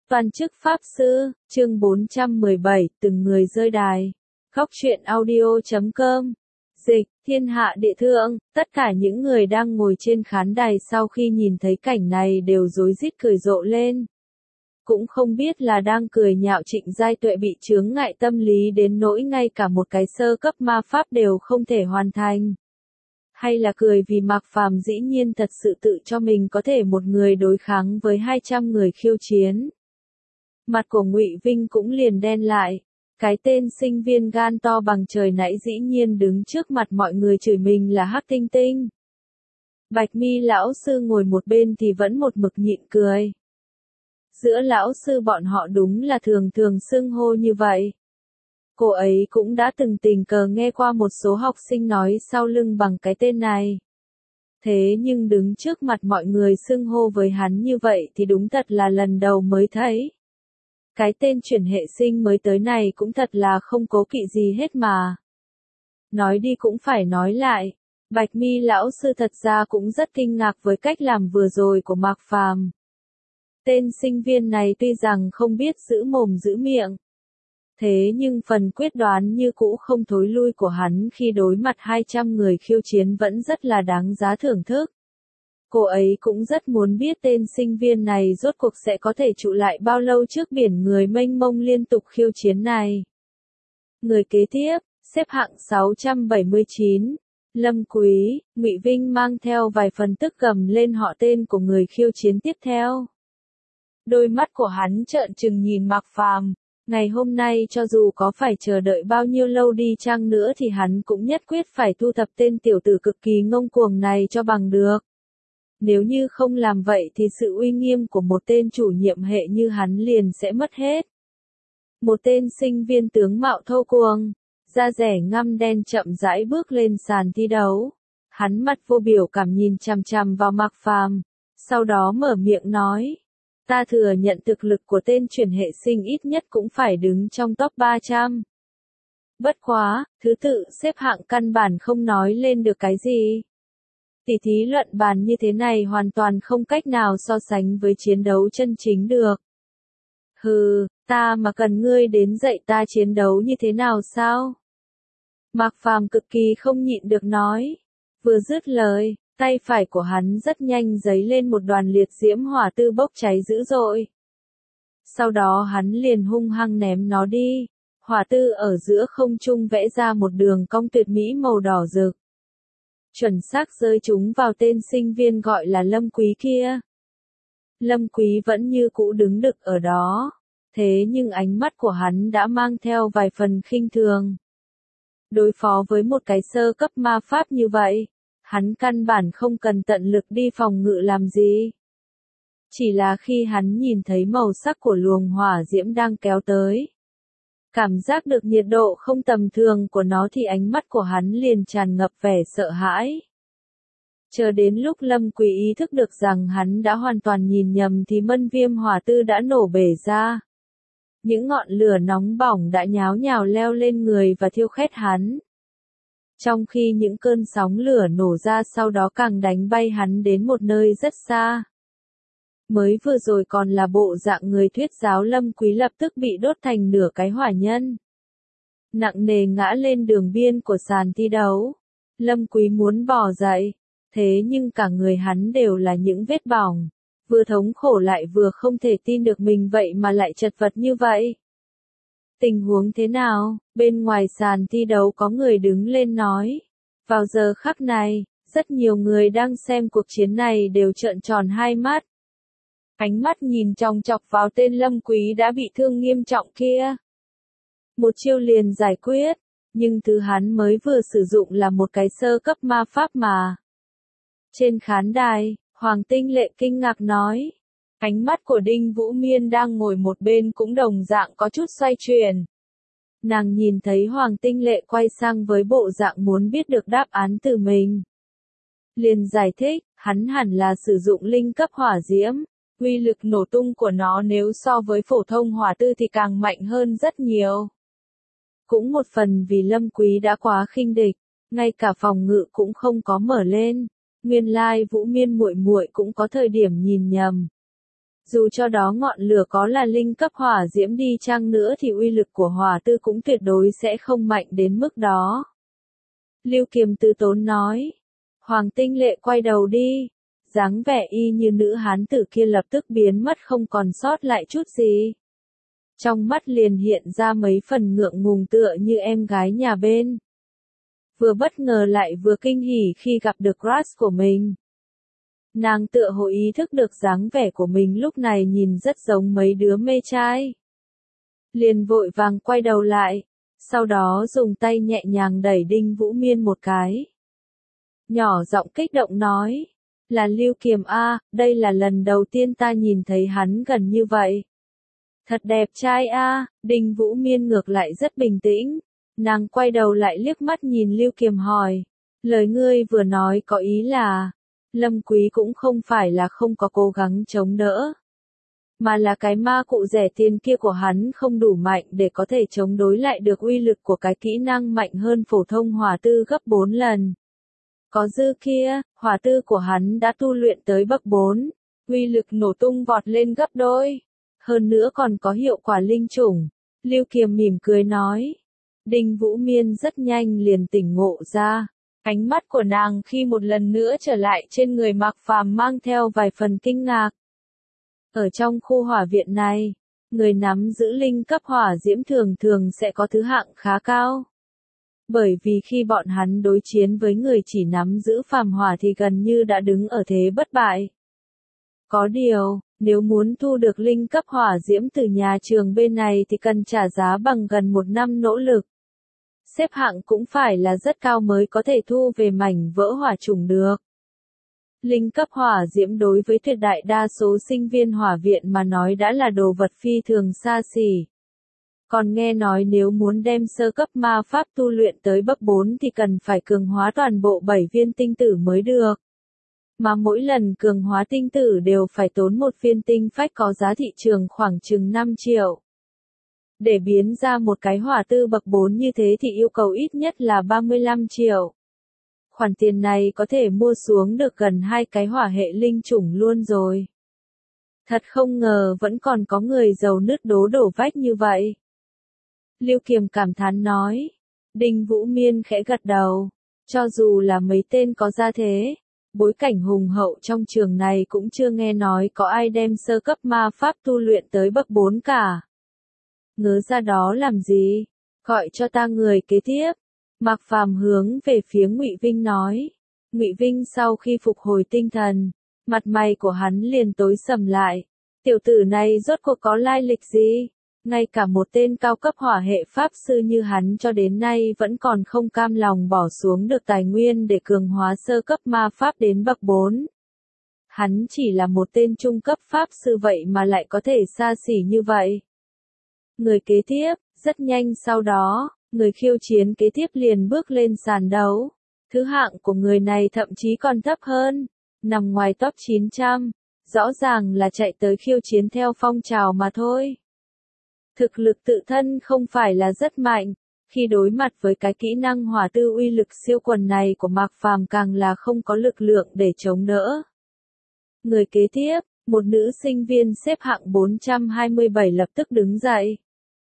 Toàn chức Pháp Sư, chương 417, từng người rơi đài. Góc truyện audio.com. Dịch, thiên hạ địa thượng, tất cả những người đang ngồi trên khán đài sau khi nhìn thấy cảnh này đều rối rít cười rộ lên. Cũng không biết là đang cười nhạo Trịnh Giai Tuệ bị chướng ngại tâm lý đến nỗi ngay cả một cái sơ cấp ma pháp đều không thể hoàn thành. Hay là cười vì Mạc Phàm dĩ nhiên thật sự tự cho mình có thể một người đối kháng với 200 người khiêu chiến. Mặt của Ngụy Vinh cũng liền đen lại. Cái tên sinh viên gan to bằng trời nãy dĩ nhiên đứng trước mặt mọi người chửi mình là Hắc Tinh Tinh. Bạch Mi lão sư ngồi một bên thì vẫn một mực nhịn cười. Giữa lão sư bọn họ đúng là thường thường xưng hô như vậy. Cô ấy cũng đã từng tình cờ nghe qua một số học sinh nói sau lưng bằng cái tên này. Thế nhưng đứng trước mặt mọi người xưng hô với hắn như vậy thì đúng thật là lần đầu mới thấy. Cái tên chuyển hệ sinh mới tới này cũng thật là không cố kỵ gì hết mà. Nói đi cũng phải nói lại, Bạch Mi lão sư thật ra cũng rất kinh ngạc với cách làm vừa rồi của Mạc Phàm. Tên sinh viên này tuy rằng không biết giữ mồm giữ miệng, thế nhưng phần quyết đoán như cũ không thối lui của hắn khi đối mặt 200 người khiêu chiến vẫn rất là đáng giá thưởng thức. Cô ấy cũng rất muốn biết tên sinh viên này rốt cuộc sẽ có thể trụ lại bao lâu trước biển người mênh mông liên tục khiêu chiến này. Người kế tiếp, xếp hạng 679, Lâm Quý, Ngụy Vinh mang theo vài phần tức gầm lên họ tên của người khiêu chiến tiếp theo. Đôi mắt của hắn trợn trừng nhìn Mạc Phàm. Ngày hôm nay cho dù có phải chờ đợi bao nhiêu lâu đi chăng nữa thì hắn cũng nhất quyết phải thu thập tên tiểu tử cực kỳ ngông cuồng này cho bằng được. Nếu như không làm vậy thì sự uy nghiêm của một tên chủ nhiệm hệ như hắn liền sẽ mất hết. Một tên sinh viên tướng mạo thô cuồng, da rẻ ngăm đen chậm rãi bước lên sàn thi đấu. Hắn mặt vô biểu cảm nhìn chằm chằm vào Mạc Phàm, sau đó mở miệng nói. Ta thừa nhận thực lực của tên chuyển hệ sinh ít nhất cũng phải đứng trong top 300. Bất quá, thứ tự xếp hạng căn bản không nói lên được cái gì. Tỉ thí luận bàn như thế này hoàn toàn không cách nào so sánh với chiến đấu chân chính được. Hừ, ta mà cần ngươi đến dạy ta chiến đấu như thế nào sao? Mạc Phàm cực kỳ không nhịn được nói. Vừa dứt lời, tay phải của hắn rất nhanh giấy lên một đoàn liệt diễm hỏa tư bốc cháy dữ dội. Sau đó hắn liền hung hăng ném nó đi. Hỏa tư ở giữa không trung vẽ ra một đường cong tuyệt mỹ màu đỏ rực. Chuẩn xác rơi chúng vào tên sinh viên gọi là Lâm Quý kia. Lâm Quý vẫn như cũ đứng đực ở đó. Thế nhưng ánh mắt của hắn đã mang theo vài phần khinh thường. Đối phó với một cái sơ cấp ma pháp như vậy, hắn căn bản không cần tận lực đi phòng ngự làm gì. Chỉ là khi hắn nhìn thấy màu sắc của luồng hỏa diễm đang kéo tới, cảm giác được nhiệt độ không tầm thường của nó thì ánh mắt của hắn liền tràn ngập vẻ sợ hãi. Chờ đến lúc Lâm Quý ý thức được rằng hắn đã hoàn toàn nhìn nhầm thì mân viêm hỏa tư đã nổ bể ra. Những ngọn lửa nóng bỏng đã nháo nhào leo lên người và thiêu khét hắn. Trong khi những cơn sóng lửa nổ ra sau đó càng đánh bay hắn đến một nơi rất xa. Mới vừa rồi còn là bộ dạng người thuyết giáo Lâm Quý lập tức bị đốt thành nửa cái hỏa nhân. Nặng nề ngã lên đường biên của sàn thi đấu. Lâm Quý muốn bò dậy, thế nhưng cả người hắn đều là những vết bỏng. Vừa thống khổ lại vừa không thể tin được mình vậy mà lại chật vật như vậy. Tình huống thế nào? Bên ngoài sàn thi đấu có người đứng lên nói. Vào giờ khắc này, rất nhiều người đang xem cuộc chiến này đều trợn tròn hai mắt. Ánh mắt nhìn chòng chọc vào tên Lâm Quý đã bị thương nghiêm trọng kia. Một chiêu liền giải quyết, nhưng thứ hắn mới vừa sử dụng là một cái sơ cấp ma pháp mà. Trên khán đài, Hoàng Tinh Lệ kinh ngạc nói. Ánh mắt của Đinh Vũ Miên đang ngồi một bên cũng đồng dạng có chút xoay chuyển. Nàng nhìn thấy Hoàng Tinh Lệ quay sang với bộ dạng muốn biết được đáp án từ mình. Liền giải thích, hắn hẳn là sử dụng linh cấp hỏa diễm. Uy lực nổ tung của nó nếu so với phổ thông hỏa tư thì càng mạnh hơn rất nhiều. Cũng một phần vì Lâm Quý đã quá khinh địch, ngay cả phòng ngự cũng không có mở lên. Nguyên lai Vũ Miên muội muội cũng có thời điểm nhìn nhầm. Dù cho đó ngọn lửa có là linh cấp hỏa diễm đi chăng nữa thì uy lực của hỏa tư cũng tuyệt đối sẽ không mạnh đến mức đó. Lưu Kiềm từ tốn nói. Hoàng Tinh Lệ quay đầu đi. Dáng vẻ y như nữ hán tử kia lập tức biến mất không còn sót lại chút gì. Trong mắt liền hiện ra mấy phần ngượng ngùng tựa như em gái nhà bên. Vừa bất ngờ lại vừa kinh hỉ khi gặp được crush của mình. Nàng tựa hồ ý thức được dáng vẻ của mình lúc này nhìn rất giống mấy đứa mê trai. Liền vội vàng quay đầu lại, sau đó dùng tay nhẹ nhàng đẩy Đinh Vũ Miên một cái. Nhỏ giọng kích động nói, là Lưu Kiềm a, đây là lần đầu tiên ta nhìn thấy hắn gần như vậy. Thật đẹp trai a, Đinh Vũ Miên ngược lại rất bình tĩnh, nàng quay đầu lại liếc mắt nhìn Lưu Kiềm hỏi, lời ngươi vừa nói có ý là, Lâm Quý cũng không phải là không có cố gắng chống đỡ, mà là cái ma cụ rẻ tiền kia của hắn không đủ mạnh để có thể chống đối lại được uy lực của cái kỹ năng mạnh hơn phổ thông hỏa tư gấp 4 lần. Có dư kia, hỏa tư của hắn đã tu luyện tới bậc 4, uy lực nổ tung vọt lên gấp đôi. Hơn nữa còn có hiệu quả linh chủng. Lưu Kiềm mỉm cười nói. Đinh Vũ Miên rất nhanh liền tỉnh ngộ ra. Ánh mắt của nàng khi một lần nữa trở lại trên người Mạc Phàm mang theo vài phần kinh ngạc. Ở trong khu hỏa viện này, người nắm giữ linh cấp hỏa diễm thường thường sẽ có thứ hạng khá cao. Bởi vì khi bọn hắn đối chiến với người chỉ nắm giữ phàm hỏa thì gần như đã đứng ở thế bất bại. Có điều, nếu muốn thu được linh cấp hỏa diễm từ nhà trường bên này thì cần trả giá bằng gần 1 năm nỗ lực. Xếp hạng cũng phải là rất cao mới có thể thu về mảnh vỡ hỏa chủng được. Linh cấp hỏa diễm đối với tuyệt đại đa số sinh viên hỏa viện mà nói đã là đồ vật phi thường xa xỉ. Còn nghe nói nếu muốn đem sơ cấp ma pháp tu luyện tới bậc 4 thì cần phải cường hóa toàn bộ 7 viên tinh tử mới được. Mà mỗi lần cường hóa tinh tử đều phải tốn một viên tinh phách có giá thị trường khoảng chừng 5 triệu. Để biến ra một cái hỏa tư bậc 4 như thế thì yêu cầu ít nhất là 35 triệu. Khoản tiền này có thể mua xuống được gần 2 cái hỏa hệ linh chủng luôn rồi. Thật không ngờ vẫn còn có người giàu nứt đố đổ vách như vậy. Lưu Kiềm cảm thán nói. Đinh Vũ Miên khẽ gật đầu. Cho dù là mấy tên có gia thế, bối cảnh hùng hậu trong trường này cũng chưa nghe nói có ai đem sơ cấp ma pháp tu luyện tới bậc 4 cả. Ngớ ra đó làm gì? Gọi cho ta người kế tiếp. Mạc Phàm hướng về phía Ngụy Vinh nói. Ngụy Vinh sau khi phục hồi tinh thần, mặt mày của hắn liền tối sầm lại. Tiểu tử này rốt cuộc có lai lịch gì? Ngay cả một tên cao cấp hỏa hệ pháp sư như hắn cho đến nay vẫn còn không cam lòng bỏ xuống được tài nguyên để cường hóa sơ cấp ma pháp đến bậc 4. Hắn chỉ là một tên trung cấp pháp sư vậy mà lại có thể xa xỉ như vậy. Người kế tiếp, rất nhanh sau đó, người khiêu chiến kế tiếp liền bước lên sàn đấu. Thứ hạng của người này thậm chí còn thấp hơn, nằm ngoài top 900, rõ ràng là chạy tới khiêu chiến theo phong trào mà thôi. Thực lực tự thân không phải là rất mạnh, khi đối mặt với cái kỹ năng hỏa tư uy lực siêu quần này của Mạc Phàm càng là không có lực lượng để chống đỡ. Người kế tiếp, một nữ sinh viên xếp hạng 427 lập tức đứng dậy.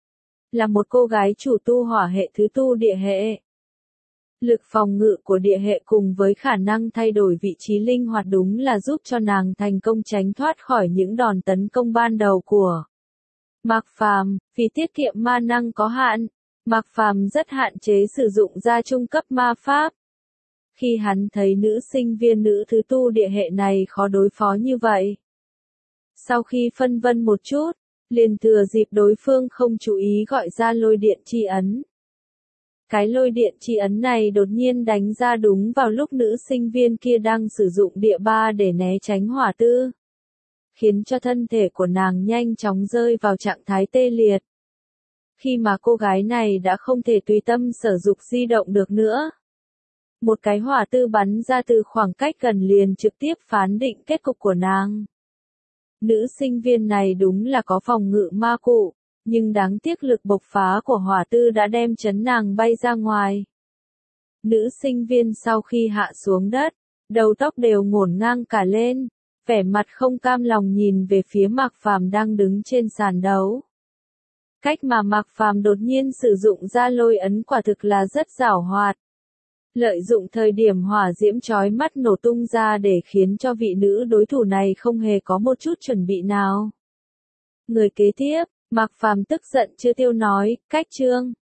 Là một cô gái chủ tu hỏa hệ thứ tu địa hệ. Lực phòng ngự của địa hệ cùng với khả năng thay đổi vị trí linh hoạt đúng là giúp cho nàng thành công tránh thoát khỏi những đòn tấn công ban đầu của Mạc Phàm. Vì tiết kiệm ma năng có hạn, Mạc Phàm rất hạn chế sử dụng ra trung cấp ma pháp. Khi hắn thấy nữ sinh viên nữ thứ tu địa hệ này khó đối phó như vậy, sau khi phân vân một chút, liền thừa dịp đối phương không chú ý gọi ra lôi điện chi ấn. Cái lôi điện chi ấn này đột nhiên đánh ra đúng vào lúc nữ sinh viên kia đang sử dụng địa ba để né tránh hỏa tư, khiến cho thân thể của nàng nhanh chóng rơi vào trạng thái tê liệt. Khi mà cô gái này đã không thể tùy tâm sở dục di động được nữa, một cái hỏa tư bắn ra từ khoảng cách gần liền trực tiếp phán định kết cục của nàng. Nữ sinh viên này đúng là có phòng ngự ma cụ, nhưng đáng tiếc lực bộc phá của hỏa tư đã đem chấn nàng bay ra ngoài. Nữ sinh viên sau khi hạ xuống đất, đầu tóc đều ngổn ngang cả lên, vẻ mặt không cam lòng nhìn về phía Mạc Phàm đang đứng trên sàn đấu. Cách mà Mạc Phàm đột nhiên sử dụng ra lôi ấn quả thực là rất giảo hoạt. Lợi dụng thời điểm hỏa diễm chói mắt nổ tung ra để khiến cho vị nữ đối thủ này không hề có một chút chuẩn bị nào. Người kế tiếp, Mạc Phàm tức giận chưa tiêu nói, cách chương.